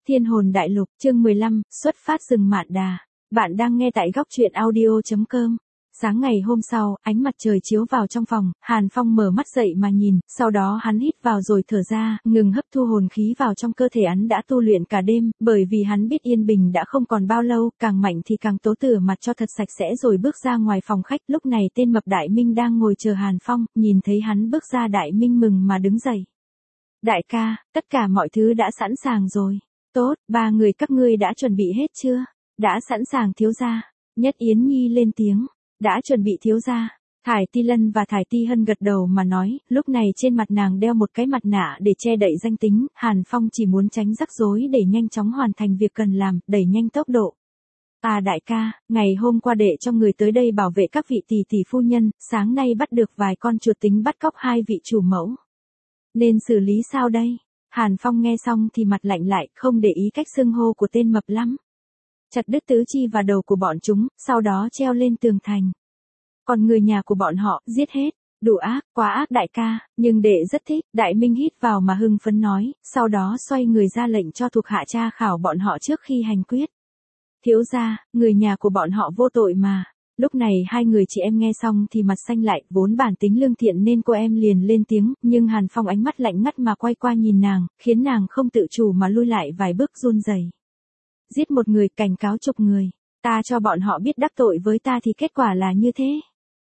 Thiên hồn đại lục, chương 15, xuất phát rừng Mạn Đà. Bạn đang nghe tại góc truyện audio.com. Sáng ngày hôm sau, ánh mặt trời chiếu vào trong phòng, Hàn Phong mở mắt dậy mà nhìn, sau đó hắn hít vào rồi thở ra, ngừng hấp thu hồn khí vào trong cơ thể hắn đã tu luyện cả đêm, bởi vì hắn biết yên bình đã không còn bao lâu, càng mạnh thì càng tố rửa mặt cho thật sạch sẽ rồi bước ra ngoài phòng khách. Lúc này tên mập Đại Minh đang ngồi chờ Hàn Phong, nhìn thấy hắn bước ra Đại Minh mừng mà đứng dậy. Đại ca, tất cả mọi thứ đã sẵn sàng rồi. Tốt, ba người các ngươi đã chuẩn bị hết chưa? Đã sẵn sàng thiếu gia. Nhất Yến Nhi lên tiếng. Đã chuẩn bị thiếu gia. Thải Ti Lân và Thải Ti Hân gật đầu mà nói, lúc này trên mặt nàng đeo một cái mặt nạ để che đậy danh tính, Hàn Phong chỉ muốn tránh rắc rối để nhanh chóng hoàn thành việc cần làm, đẩy nhanh tốc độ. À đại ca, ngày hôm qua đệ cho người tới đây bảo vệ các vị tỷ tỷ phu nhân, sáng nay bắt được vài con chuột tính bắt cóc hai vị chủ mẫu. Nên xử lý sao đây? Hàn Phong nghe xong thì mặt lạnh lại, không để ý cách xưng hô của tên mập lắm. Chặt đứt tứ chi và đầu của bọn chúng, sau đó treo lên tường thành. Còn người nhà của bọn họ, giết hết. Đủ ác, quá ác đại ca, nhưng đệ rất thích. Đại Minh hít vào mà hưng phấn nói, sau đó xoay người ra lệnh cho thuộc hạ tra khảo bọn họ trước khi hành quyết. Thiếu gia, người nhà của bọn họ vô tội mà. Lúc này hai người chị em nghe xong thì mặt xanh lại, vốn bản tính lương thiện nên cô em liền lên tiếng, nhưng Hàn Phong ánh mắt lạnh ngắt mà quay qua nhìn nàng, khiến nàng không tự chủ mà lui lại vài bước run rẩy. Giết một người, cảnh cáo chục người, ta cho bọn họ biết đắc tội với ta thì kết quả là như thế.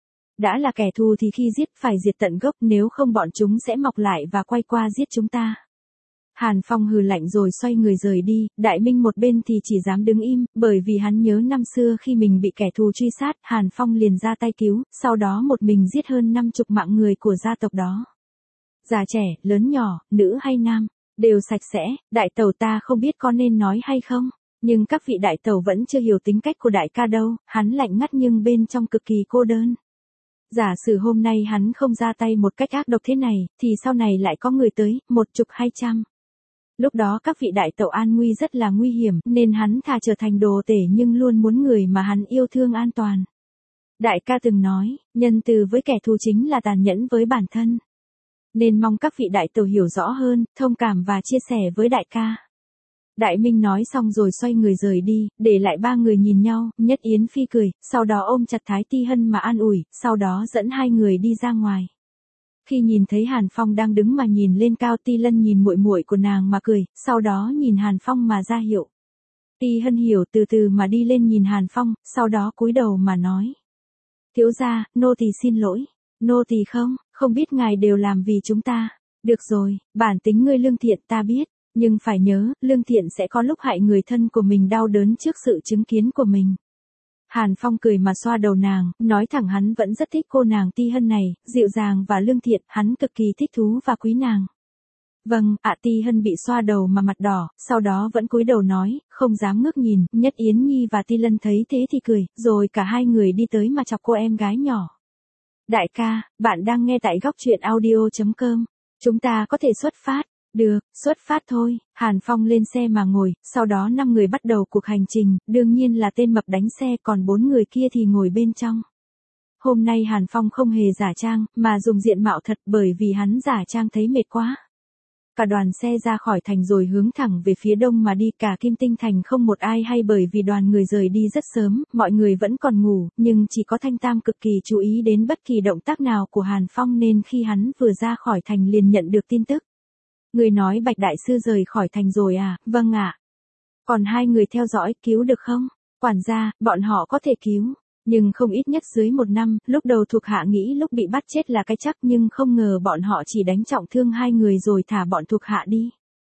Đã là kẻ thù thì khi giết phải diệt tận gốc, nếu không bọn chúng sẽ mọc lại và quay qua giết chúng ta. Hàn Phong hừ lạnh rồi xoay người rời đi, Đại Minh một bên thì chỉ dám đứng im, bởi vì hắn nhớ năm xưa khi mình bị kẻ thù truy sát, Hàn Phong liền ra tay cứu, sau đó một mình giết hơn 50 mạng người của gia tộc đó. Già trẻ, lớn nhỏ, nữ hay nam, đều sạch sẽ. Đại tẩu ta không biết có nên nói hay không, nhưng các vị đại tẩu vẫn chưa hiểu tính cách của đại ca đâu, hắn lạnh ngắt nhưng bên trong cực kỳ cô đơn. Giả sử hôm nay hắn không ra tay một cách ác độc thế này, thì sau này lại có người tới, 100-200. Lúc đó các vị đại tẩu an nguy rất là nguy hiểm, nên hắn thà trở thành đồ tể nhưng luôn muốn người mà hắn yêu thương an toàn. Đại ca từng nói, nhân từ với kẻ thù chính là tàn nhẫn với bản thân. Nên mong các vị đại tẩu hiểu rõ hơn, thông cảm và chia sẻ với đại ca. Đại Minh nói xong rồi xoay người rời đi, để lại ba người nhìn nhau, Nhất Yến Phi cười, sau đó ôm chặt Thái Ti Hân mà an ủi, sau đó dẫn hai người đi ra ngoài. Khi nhìn thấy Hàn Phong đang đứng mà nhìn lên cao, Ti Lân nhìn muội muội của nàng mà cười, sau đó nhìn Hàn Phong mà ra hiệu. Ti Hân hiểu từ từ mà đi lên nhìn Hàn Phong, sau đó cúi đầu mà nói. Thiếu gia, nô tỳ xin lỗi. Nô tỳ không biết ngài đều làm vì chúng ta. Được rồi, bản tính ngươi lương thiện ta biết, nhưng phải nhớ, lương thiện sẽ có lúc hại người thân của mình đau đớn trước sự chứng kiến của mình. Hàn Phong cười mà xoa đầu nàng, nói thẳng hắn vẫn rất thích cô nàng Ti Hân này, dịu dàng và lương thiện, hắn cực kỳ thích thú và quý nàng. Vâng, Ti Hân bị xoa đầu mà mặt đỏ, sau đó vẫn cúi đầu nói, không dám ngước nhìn. Nhất Yến Nhi và Ti Lân thấy thế thì cười, rồi cả hai người đi tới mà chọc cô em gái nhỏ. Đại ca, bạn đang nghe tại góc truyện audio.com, chúng ta có thể xuất phát. Được, xuất phát thôi. Hàn Phong lên xe mà ngồi, sau đó 5 người bắt đầu cuộc hành trình, đương nhiên là tên mập đánh xe, còn 4 người kia thì ngồi bên trong. Hôm nay Hàn Phong không hề giả trang, mà dùng diện mạo thật, bởi vì hắn giả trang thấy mệt quá. Cả đoàn xe ra khỏi thành rồi hướng thẳng về phía đông mà đi, cả Kim Tinh thành không một ai hay, bởi vì đoàn người rời đi rất sớm, mọi người vẫn còn ngủ, nhưng chỉ có Thanh Tam cực kỳ chú ý đến bất kỳ động tác nào của Hàn Phong nên khi hắn vừa ra khỏi thành liền nhận được tin tức. Người nói Bạch Đại Sư rời khỏi thành rồi à? Vâng ạ. Còn hai người theo dõi, cứu được không? Quản gia, bọn họ có thể cứu, nhưng không ít nhất dưới 1 năm. Lúc đầu thuộc hạ nghĩ lúc bị bắt chết là cái chắc, nhưng không ngờ bọn họ chỉ đánh trọng thương 2 người rồi thả bọn thuộc hạ đi.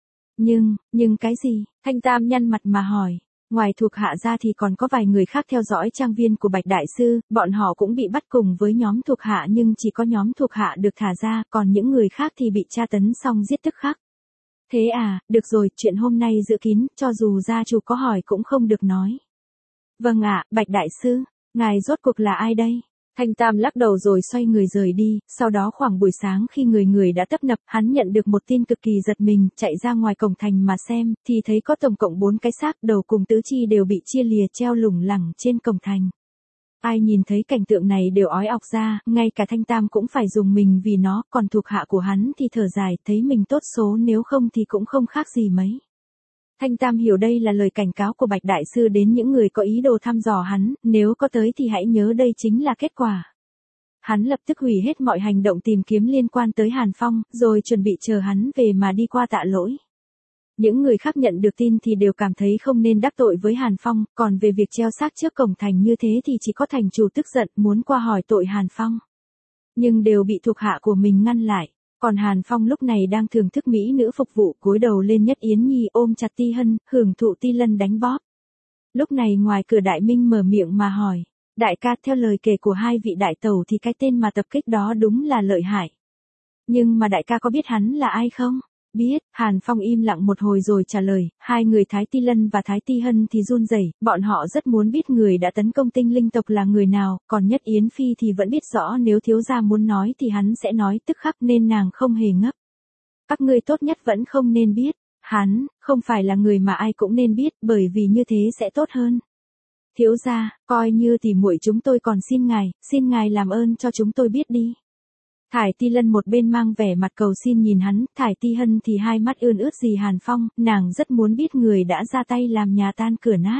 Nhưng cái gì? Thanh Tam nhăn mặt mà hỏi. Ngoài thuộc hạ ra thì còn có vài người khác theo dõi trang viên của Bạch Đại Sư, bọn họ cũng bị bắt cùng với nhóm thuộc hạ, nhưng chỉ có nhóm thuộc hạ được thả ra, còn những người khác thì bị tra tấn xong giết tức khắc. Thế à, được rồi, chuyện hôm nay giữ kín, cho dù gia chủ có hỏi cũng không được nói. Vâng ạ, Bạch Đại Sư, ngài rốt cuộc là ai đây? Thanh Tam lắc đầu rồi xoay người rời đi, sau đó khoảng buổi sáng khi người đã tấp nập, hắn nhận được một tin cực kỳ giật mình, chạy ra ngoài cổng thành mà xem, thì thấy có tổng cộng 4 cái xác, đầu cùng tứ chi đều bị chia lìa treo lủng lẳng trên cổng thành. Ai nhìn thấy cảnh tượng này đều ói ọc ra, ngay cả Thanh Tam cũng phải dùng mình vì nó, còn thuộc hạ của hắn thì thở dài, thấy mình tốt số, nếu không thì cũng không khác gì mấy. Thanh Tam hiểu đây là lời cảnh cáo của Bạch Đại Sư đến những người có ý đồ thăm dò hắn, nếu có tới thì hãy nhớ đây chính là kết quả. Hắn lập tức hủy hết mọi hành động tìm kiếm liên quan tới Hàn Phong, rồi chuẩn bị chờ hắn về mà đi qua tạ lỗi. Những người khác nhận được tin thì đều cảm thấy không nên đắc tội với Hàn Phong, còn về việc treo xác trước cổng thành như thế thì chỉ có thành chủ tức giận muốn qua hỏi tội Hàn Phong. Nhưng đều bị thuộc hạ của mình ngăn lại. Còn Hàn Phong lúc này đang thưởng thức mỹ nữ phục vụ, cúi đầu lên Nhất Yến Nhi ôm chặt Ti Hân, hưởng thụ Ti Lân đánh bóp. Lúc này ngoài cửa Đại Minh mở miệng mà hỏi, đại ca, theo lời kể của hai vị đại tẩu thì cái tên mà tập kích đó đúng là lợi hại. Nhưng mà đại ca có biết hắn là ai không? Biết. Hàn Phong im lặng một hồi rồi trả lời, hai người Thái Ti Lân và Thái Ti Hân thì run rẩy, bọn họ rất muốn biết người đã tấn công tinh linh tộc là người nào, còn Nhất Yến Phi thì vẫn biết rõ nếu thiếu gia muốn nói thì hắn sẽ nói tức khắc nên nàng không hề ngấp. Các ngươi tốt nhất vẫn không nên biết, hắn không phải là người mà ai cũng nên biết, bởi vì như thế sẽ tốt hơn. Thiếu gia, coi như tỉ muội chúng tôi còn xin ngài làm ơn cho chúng tôi biết đi. Thải Ti Lân một bên mang vẻ mặt cầu xin nhìn hắn, Thải Ti Hân thì hai mắt ươn ướt gì Hàn Phong, nàng rất muốn biết người đã ra tay làm nhà tan cửa nát.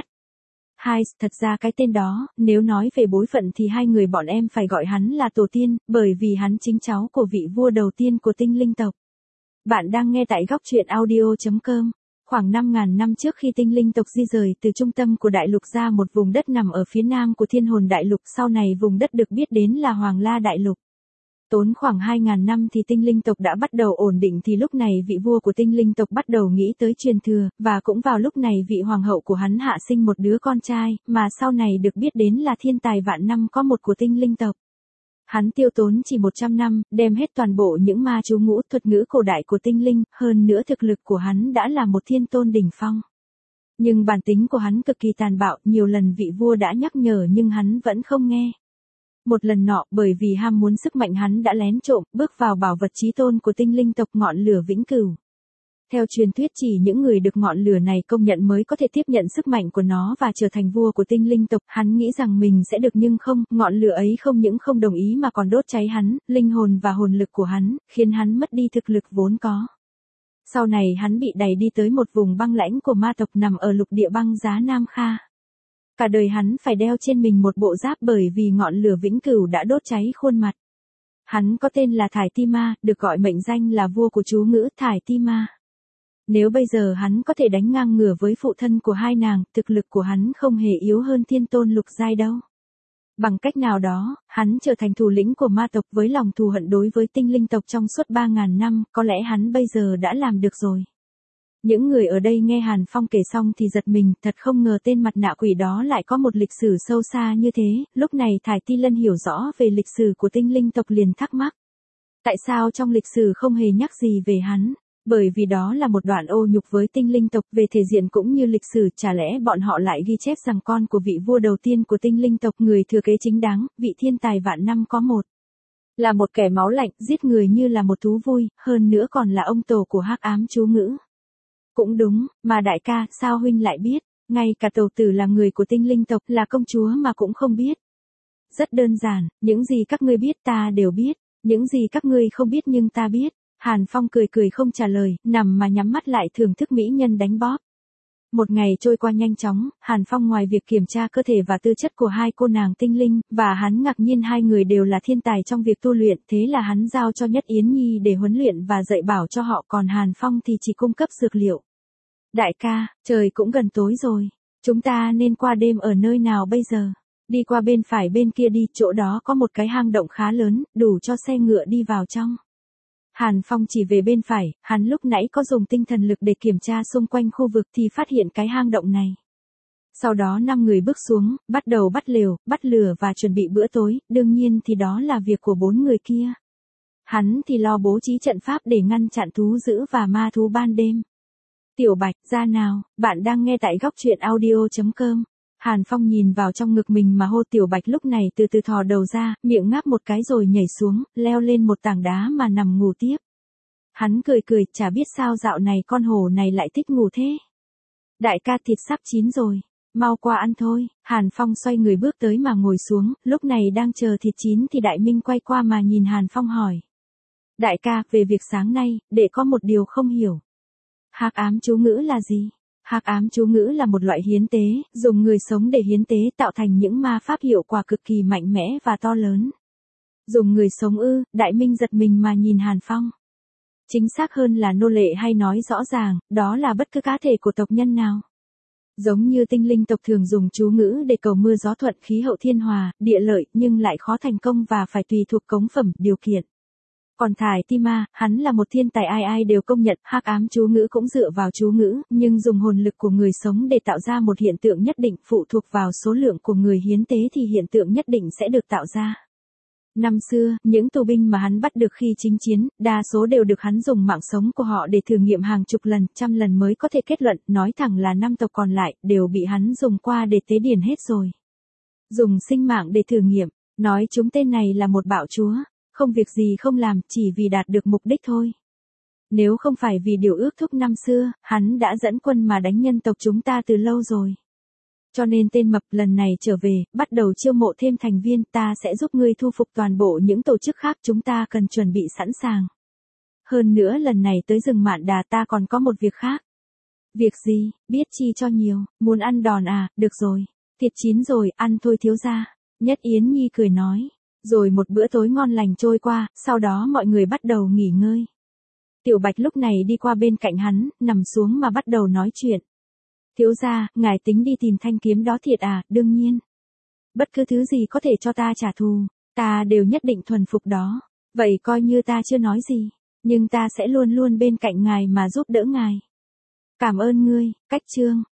Thật ra cái tên đó, nếu nói về bối phận thì hai người bọn em phải gọi hắn là tổ tiên, bởi vì hắn chính cháu của vị vua đầu tiên của tinh linh tộc. Bạn đang nghe tại góc truyện audio.com. Khoảng 5.000 năm trước khi tinh linh tộc di rời từ trung tâm của đại lục ra một vùng đất nằm ở phía nam của Thiên Hồn Đại Lục, sau này vùng đất được biết đến là Hoàng La Đại Lục. Tốn khoảng 2.000 năm thì tinh linh tộc đã bắt đầu ổn định thì lúc này vị vua của tinh linh tộc bắt đầu nghĩ tới truyền thừa, và cũng vào lúc này vị hoàng hậu của hắn hạ sinh một đứa con trai, mà sau này được biết đến là thiên tài vạn năm có một của tinh linh tộc. Hắn tiêu tốn chỉ 100 năm, đem hết toàn bộ những ma chú ngũ thuật ngữ cổ đại của tinh linh, hơn nữa thực lực của hắn đã là một thiên tôn đỉnh phong. Nhưng bản tính của hắn cực kỳ tàn bạo, nhiều lần vị vua đã nhắc nhở nhưng hắn vẫn không nghe. Một lần nọ, bởi vì ham muốn sức mạnh hắn đã lén trộm, bước vào bảo vật chí tôn của tinh linh tộc ngọn lửa vĩnh cửu. Theo truyền thuyết chỉ những người được ngọn lửa này công nhận mới có thể tiếp nhận sức mạnh của nó và trở thành vua của tinh linh tộc. Hắn nghĩ rằng mình sẽ được nhưng không, ngọn lửa ấy không những không đồng ý mà còn đốt cháy hắn, linh hồn và hồn lực của hắn, khiến hắn mất đi thực lực vốn có. Sau này hắn bị đày đi tới một vùng băng lãnh của ma tộc nằm ở lục địa băng giá Nam Kha. Cả đời hắn phải đeo trên mình một bộ giáp bởi vì ngọn lửa vĩnh cửu đã đốt cháy khuôn mặt. Hắn có tên là Thải Ti Ma, được gọi mệnh danh là vua của chú ngữ Thải Ti Ma. Nếu bây giờ hắn có thể đánh ngang ngửa với phụ thân của hai nàng, thực lực của hắn không hề yếu hơn thiên tôn lục giai đâu. Bằng cách nào đó, hắn trở thành thủ lĩnh của ma tộc với lòng thù hận đối với tinh linh tộc trong suốt 3.000 năm, có lẽ hắn bây giờ đã làm được rồi. Những người ở đây nghe Hàn Phong kể xong thì giật mình, thật không ngờ tên mặt nạ quỷ đó lại có một lịch sử sâu xa như thế. Lúc này Thải Ti Lân hiểu rõ về lịch sử của tinh linh tộc liền thắc mắc. Tại sao trong lịch sử không hề nhắc gì về hắn? Bởi vì đó là một đoạn ô nhục với tinh linh tộc về thể diện cũng như lịch sử, chả lẽ bọn họ lại ghi chép rằng con của vị vua đầu tiên của tinh linh tộc, người thừa kế chính đáng, vị thiên tài vạn năm có một. Là một kẻ máu lạnh, giết người như là một thú vui, hơn nữa còn là ông tổ của hắc ám chú ngữ. Cũng đúng, mà đại ca, sao huynh lại biết, ngay cả tẩu tử là người của tinh linh tộc, là công chúa mà cũng không biết. Rất đơn giản, những gì các ngươi biết ta đều biết, những gì các ngươi không biết nhưng ta biết. Hàn Phong cười cười không trả lời, nằm mà nhắm mắt lại thưởng thức mỹ nhân đánh bóp. Một ngày trôi qua nhanh chóng, Hàn Phong ngoài việc kiểm tra cơ thể và tư chất của hai cô nàng tinh linh, và hắn ngạc nhiên hai người đều là thiên tài trong việc tu luyện, thế là hắn giao cho Nhất Yến Nhi để huấn luyện và dạy bảo cho họ, còn Hàn Phong thì chỉ cung cấp dược liệu. Đại ca, trời cũng gần tối rồi, chúng ta nên qua đêm ở nơi nào bây giờ? Đi qua bên phải bên kia đi, chỗ đó có một cái hang động khá lớn, đủ cho xe ngựa đi vào trong. Hàn Phong chỉ về bên phải, hắn lúc nãy có dùng tinh thần lực để kiểm tra xung quanh khu vực thì phát hiện cái hang động này. Sau đó 5 người bước xuống, bắt đầu bắt lều, bắt lửa và chuẩn bị bữa tối, đương nhiên thì đó là việc của 4 người kia. Hắn thì lo bố trí trận pháp để ngăn chặn thú dữ và ma thú ban đêm. Tiểu Bạch, ra nào, bạn đang nghe tại góc truyện audio.com. Hàn Phong nhìn vào trong ngực mình mà hô. Tiểu Bạch lúc này từ từ thò đầu ra, miệng ngáp một cái rồi nhảy xuống, leo lên một tảng đá mà nằm ngủ tiếp. Hắn cười cười, chả biết sao dạo này con hổ này lại thích ngủ thế. Đại ca, thịt sắp chín rồi, mau qua ăn thôi. Hàn Phong xoay người bước tới mà ngồi xuống, lúc này đang chờ thịt chín thì Đại Minh quay qua mà nhìn Hàn Phong hỏi. Đại ca, về việc sáng nay, đệ có một điều không hiểu. Hắc ám chú ngữ là gì? Hắc ám chú ngữ là một loại hiến tế, dùng người sống để hiến tế tạo thành những ma pháp hiệu quả cực kỳ mạnh mẽ và to lớn. Dùng người sống ư? Đại Minh giật mình mà nhìn Hàn Phong. Chính xác hơn là nô lệ, hay nói rõ ràng, đó là bất cứ cá thể của tộc nhân nào. Giống như tinh linh tộc thường dùng chú ngữ để cầu mưa gió thuận, khí hậu thiên hòa, địa lợi, nhưng lại khó thành công và phải tùy thuộc cống phẩm, điều kiện. Còn Thải Ti Ma, hắn là một thiên tài ai ai đều công nhận. Hắc ám chú ngữ cũng dựa vào chú ngữ, nhưng dùng hồn lực của người sống để tạo ra một hiện tượng nhất định, phụ thuộc vào số lượng của người hiến tế thì hiện tượng nhất định sẽ được tạo ra. Năm xưa, những tù binh mà hắn bắt được khi chinh chiến, đa số đều được hắn dùng mạng sống của họ để thử nghiệm hàng chục lần, trăm lần mới có thể kết luận, nói thẳng là 5 tộc còn lại, đều bị hắn dùng qua để tế điển hết rồi. Dùng sinh mạng để thử nghiệm, nói chúng tên này là một bạo chúa, không việc gì không làm, chỉ vì đạt được mục đích thôi. Nếu không phải vì điều ước thúc năm xưa, hắn đã dẫn quân mà đánh nhân tộc chúng ta từ lâu rồi. Cho nên tên mập lần này trở về, bắt đầu chiêu mộ thêm thành viên, ta sẽ giúp ngươi thu phục toàn bộ những tổ chức khác, chúng ta cần chuẩn bị sẵn sàng. Hơn nữa lần này tới rừng Mạn Đà ta còn có một việc khác. Việc gì? Biết chi cho nhiều, muốn ăn đòn à? Được rồi, thịt chín rồi, ăn thôi thiếu gia. Nhất Yến Nhi cười nói. Rồi một bữa tối ngon lành trôi qua, sau đó mọi người bắt đầu nghỉ ngơi. Tiểu Bạch lúc này đi qua bên cạnh hắn, nằm xuống mà bắt đầu nói chuyện. Thiếu gia, ngài tính đi tìm thanh kiếm đó thiệt à? Đương nhiên. Bất cứ thứ gì có thể cho ta trả thù, ta đều nhất định thuần phục đó. Vậy coi như ta chưa nói gì, nhưng ta sẽ luôn luôn bên cạnh ngài mà giúp đỡ ngài. Cảm ơn ngươi. Cách chương